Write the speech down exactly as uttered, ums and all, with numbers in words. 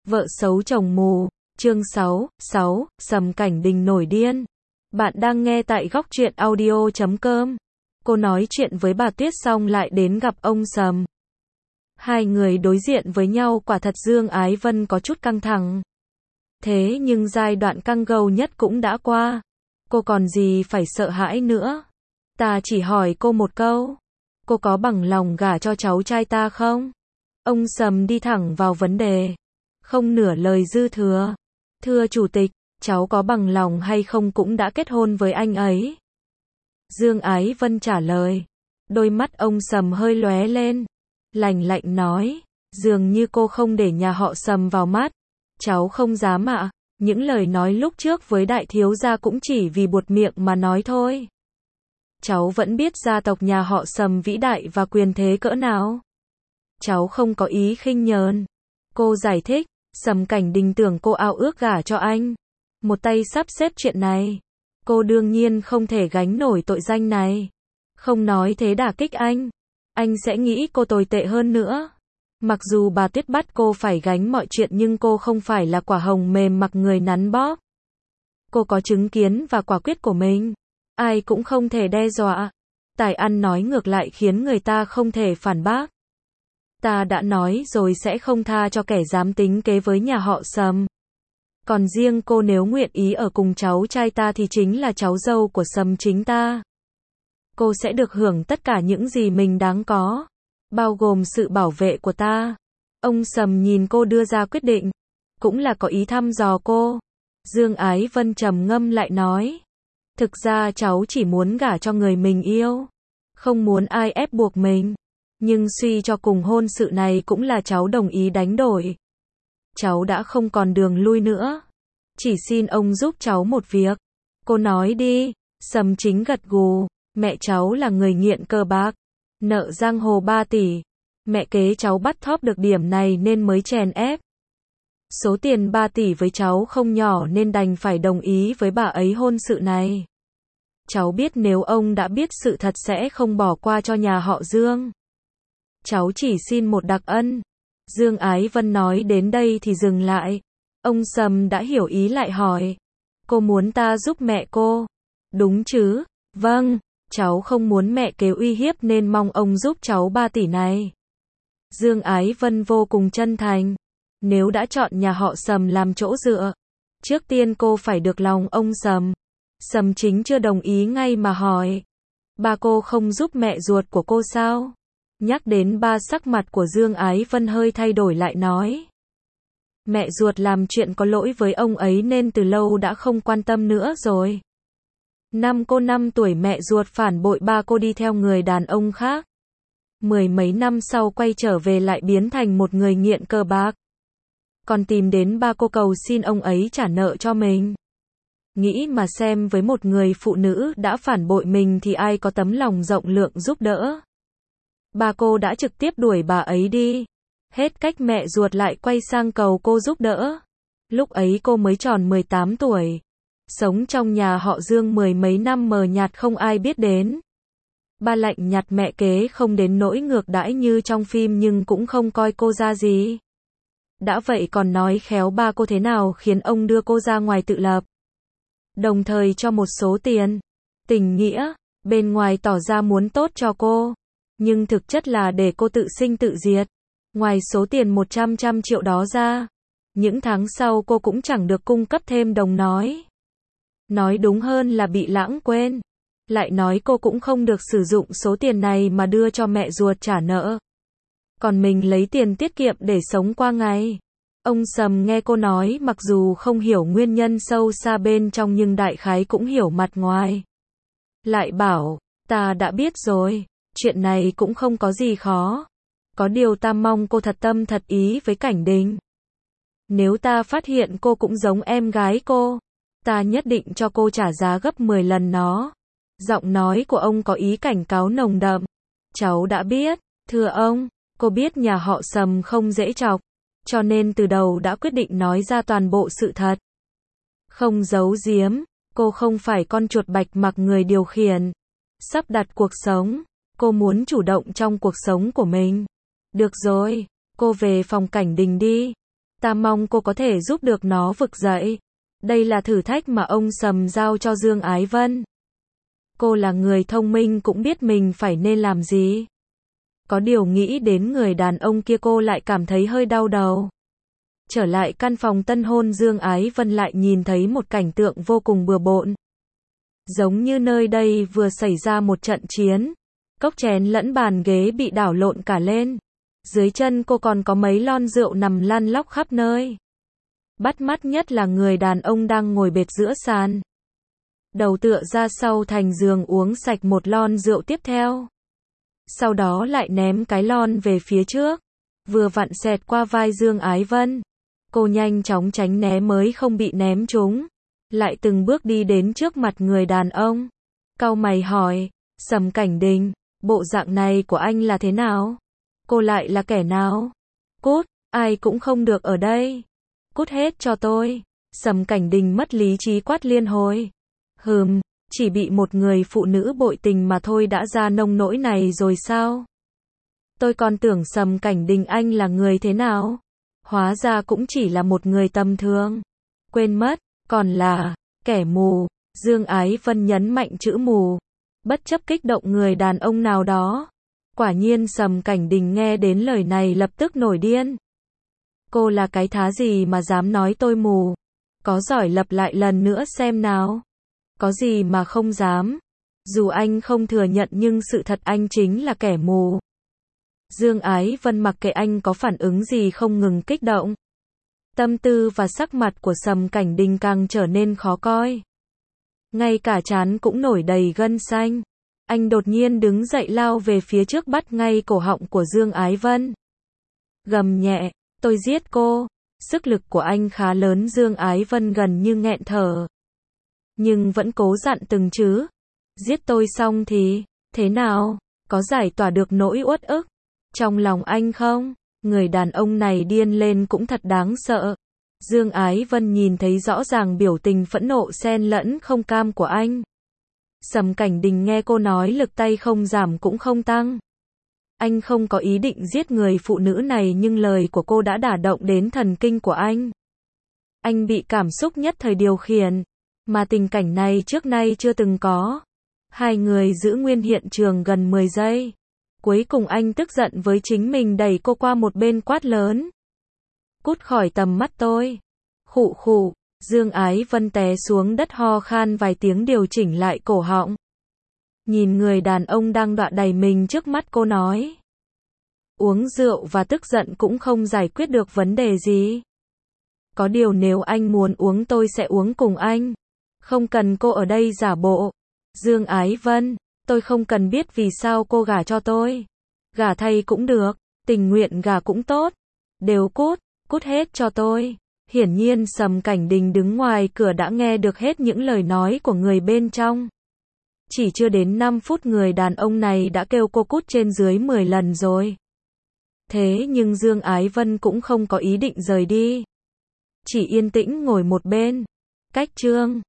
Vợ xấu chồng mù, chương sáu, sáu, Sầm Cảnh Đình nổi điên. Bạn đang nghe tại góc truyện audio chấm com. Cô nói chuyện với bà Tuyết xong lại đến gặp ông Sầm. Hai người đối diện với nhau, quả thật Dương Ái Vân có chút căng thẳng. Thế nhưng giai đoạn căng gâu nhất cũng đã qua. Cô còn gì phải sợ hãi nữa. Ta chỉ hỏi cô một câu. Cô có bằng lòng gả cho cháu trai ta không? Ông Sầm đi thẳng vào vấn đề. Không nửa lời dư thừa. Thưa chủ tịch, cháu có bằng lòng hay không cũng đã kết hôn với anh ấy. Dương Ái Vân trả lời. Đôi mắt ông Sầm hơi lóe lên. Lạnh lạnh nói. Dường như cô không để nhà họ Sầm vào mắt. Cháu không dám ạ. Những lời nói lúc trước với đại thiếu gia cũng chỉ vì buột miệng mà nói thôi. Cháu vẫn biết gia tộc nhà họ Sầm vĩ đại và quyền thế cỡ nào. Cháu không có ý khinh nhờn. Cô giải thích. Sầm Cảnh Đình tưởng cô ao ước gả cho anh. Một tay sắp xếp chuyện này. Cô đương nhiên không thể gánh nổi tội danh này. Không nói thế đả kích anh. Anh sẽ nghĩ cô tồi tệ hơn nữa. Mặc dù bà Tuyết bắt cô phải gánh mọi chuyện nhưng cô không phải là quả hồng mềm mặc người nắn bóp. Cô có chứng kiến và quả quyết của mình. Ai cũng không thể đe dọa. Tài ăn nói ngược lại khiến người ta không thể phản bác. Ta đã nói rồi sẽ không tha cho kẻ dám tính kế với nhà họ Sầm. Còn riêng cô nếu nguyện ý ở cùng cháu trai ta thì chính là cháu dâu của Sầm chính ta. Cô sẽ được hưởng tất cả những gì mình đáng có, bao gồm sự bảo vệ của ta. Ông Sầm nhìn cô đưa ra quyết định, cũng là có ý thăm dò cô. Dương Ái Vân trầm ngâm lại nói. Thực ra cháu chỉ muốn gả cho người mình yêu. Không muốn ai ép buộc mình. Nhưng suy cho cùng hôn sự này cũng là cháu đồng ý đánh đổi. Cháu đã không còn đường lui nữa. Chỉ xin ông giúp cháu một việc. Cô nói đi. Sầm chính gật gù. Mẹ cháu là người nghiện cờ bạc. Nợ giang hồ ba tỷ. Mẹ kế cháu bắt thóp được điểm này nên mới chèn ép. Số tiền ba tỷ với cháu không nhỏ nên đành phải đồng ý với bà ấy hôn sự này. Cháu biết nếu ông đã biết sự thật sẽ không bỏ qua cho nhà họ Dương. Cháu chỉ xin một đặc ân. Dương Ái Vân nói đến đây thì dừng lại. Ông Sầm đã hiểu ý lại hỏi. Cô muốn ta giúp mẹ cô? Đúng chứ? Vâng, cháu không muốn mẹ kế uy hiếp nên mong ông giúp cháu ba tỷ này. Dương Ái Vân vô cùng chân thành. Nếu đã chọn nhà họ Sầm làm chỗ dựa, trước tiên cô phải được lòng ông Sầm. Sầm chính chưa đồng ý ngay mà hỏi. Ba cô không giúp mẹ ruột của cô sao? Nhắc đến ba, sắc mặt của Dương Ái Vân hơi thay đổi lại nói. Mẹ ruột làm chuyện có lỗi với ông ấy nên từ lâu đã không quan tâm nữa rồi. Năm cô năm tuổi mẹ ruột phản bội ba cô đi theo người đàn ông khác. Mười mấy năm sau quay trở về lại biến thành một người nghiện cờ bạc. Còn tìm đến ba cô cầu xin ông ấy trả nợ cho mình. Nghĩ mà xem, với một người phụ nữ đã phản bội mình thì ai có tấm lòng rộng lượng giúp đỡ. Ba cô đã trực tiếp đuổi bà ấy đi. Hết cách mẹ ruột lại quay sang cầu cô giúp đỡ. Lúc ấy cô mới tròn mười tám tuổi. Sống trong nhà họ Dương mười mấy năm mờ nhạt không ai biết đến. Ba lạnh nhạt mẹ kế không đến nỗi ngược đãi như trong phim nhưng cũng không coi cô ra gì. Đã vậy còn nói khéo ba cô thế nào khiến ông đưa cô ra ngoài tự lập. Đồng thời cho một số tiền. Tình nghĩa. Bên ngoài tỏ ra muốn tốt cho cô. Nhưng thực chất là để cô tự sinh tự diệt. Ngoài số tiền một trăm trăm triệu đó ra, những tháng sau cô cũng chẳng được cung cấp thêm đồng nói. Nói đúng hơn là bị lãng quên. Lại nói cô cũng không được sử dụng số tiền này mà đưa cho mẹ ruột trả nợ. Còn mình lấy tiền tiết kiệm để sống qua ngày. Ông Sầm nghe cô nói mặc dù không hiểu nguyên nhân sâu xa bên trong nhưng đại khái cũng hiểu mặt ngoài. Lại bảo, ta đã biết rồi. Chuyện này cũng không có gì khó. Có điều ta mong cô thật tâm thật ý với Cảnh Đình. Nếu ta phát hiện cô cũng giống em gái cô, ta nhất định cho cô trả giá gấp mười lần nó. Giọng nói của ông có ý cảnh cáo nồng đậm. Cháu đã biết, thưa ông, cô biết nhà họ Sầm không dễ chọc, cho nên từ đầu đã quyết định nói ra toàn bộ sự thật. Không giấu giếm, cô không phải con chuột bạch mặc người điều khiển. Sắp đặt cuộc sống. Cô muốn chủ động trong cuộc sống của mình. Được rồi, cô về phòng Cảnh Đình đi. Ta mong cô có thể giúp được nó vực dậy. Đây là thử thách mà ông Sầm giao cho Dương Ái Vân. Cô là người thông minh cũng biết mình phải nên làm gì. Có điều nghĩ đến người đàn ông kia cô lại cảm thấy hơi đau đầu. Trở lại căn phòng tân hôn, Dương Ái Vân lại nhìn thấy một cảnh tượng vô cùng bừa bộn. Giống như nơi đây vừa xảy ra một trận chiến. Cốc chén lẫn bàn ghế bị đảo lộn cả lên. Dưới chân cô còn có mấy lon rượu nằm lăn lóc khắp nơi. Bắt mắt nhất là người đàn ông đang ngồi bệt giữa sàn. Đầu tựa ra sau thành giường uống sạch một lon rượu tiếp theo. Sau đó lại ném cái lon về phía trước. Vừa vặn xẹt qua vai Dương Ái Vân. Cô nhanh chóng tránh né mới không bị ném trúng. Lại từng bước đi đến trước mặt người đàn ông. Cau mày hỏi, Sầm Cảnh Đình, bộ dạng này của anh là thế nào? Cô lại là kẻ nào? Cút, ai cũng không được ở đây. Cút hết cho tôi. Sầm Cảnh Đình mất lý trí quát liên hồi. Hừm, chỉ bị một người phụ nữ bội tình mà thôi đã ra nông nỗi này rồi sao? Tôi còn tưởng Sầm Cảnh Đình anh là người thế nào? Hóa ra cũng chỉ là một người tầm thường. Quên mất, còn là kẻ mù. Dương Ái Vân nhấn mạnh chữ mù, bất chấp kích động người đàn ông nào đó. Quả nhiên Sầm Cảnh Đình nghe đến lời này lập tức nổi điên. Cô là cái thá gì mà dám nói tôi mù? Có giỏi lặp lại lần nữa xem nào. Có gì mà không dám? Dù anh không thừa nhận nhưng sự thật anh chính là kẻ mù. Dương Ái Vân mặc kệ anh có phản ứng gì không ngừng kích động. Tâm tư và sắc mặt của Sầm Cảnh Đình càng trở nên khó coi. Ngay cả trán cũng nổi đầy gân xanh. Anh đột nhiên đứng dậy lao về phía trước bắt ngay cổ họng của Dương Ái Vân. Gầm nhẹ, tôi giết cô. Sức lực của anh khá lớn, Dương Ái Vân gần như nghẹn thở. Nhưng vẫn cố dặn từng chữ. Giết tôi xong thì, thế nào? Có giải tỏa được nỗi uất ức trong lòng anh không? Người đàn ông này điên lên cũng thật đáng sợ. Dương Ái Vân nhìn thấy rõ ràng biểu tình phẫn nộ xen lẫn không cam của anh. Sầm Cảnh Đình nghe cô nói lực tay không giảm cũng không tăng. Anh không có ý định giết người phụ nữ này nhưng lời của cô đã đả động đến thần kinh của anh. Anh bị cảm xúc nhất thời điều khiển, mà tình cảnh này trước nay chưa từng có. Hai người giữ nguyên hiện trường gần mười giây. Cuối cùng anh tức giận với chính mình đẩy cô qua một bên quát lớn. Cút khỏi tầm mắt tôi. Khụ khụ, Dương Ái Vân té xuống đất ho khan vài tiếng điều chỉnh lại cổ họng. Nhìn người đàn ông đang đọa đầy mình trước mắt cô nói. Uống rượu và tức giận cũng không giải quyết được vấn đề gì. Có điều nếu anh muốn uống tôi sẽ uống cùng anh. Không cần cô ở đây giả bộ. Dương Ái Vân, tôi không cần biết vì sao cô gả cho tôi. Gả thay cũng được, tình nguyện gả cũng tốt. Đều cút, cút hết cho tôi. Hiển nhiên Sầm Cảnh Đình đứng ngoài cửa đã nghe được hết những lời nói của người bên trong. Chỉ chưa đến năm phút người đàn ông này đã kêu cô cút trên dưới mười lần rồi. Thế nhưng Dương Ái Vân cũng không có ý định rời đi. Chỉ yên tĩnh ngồi một bên. Cách chương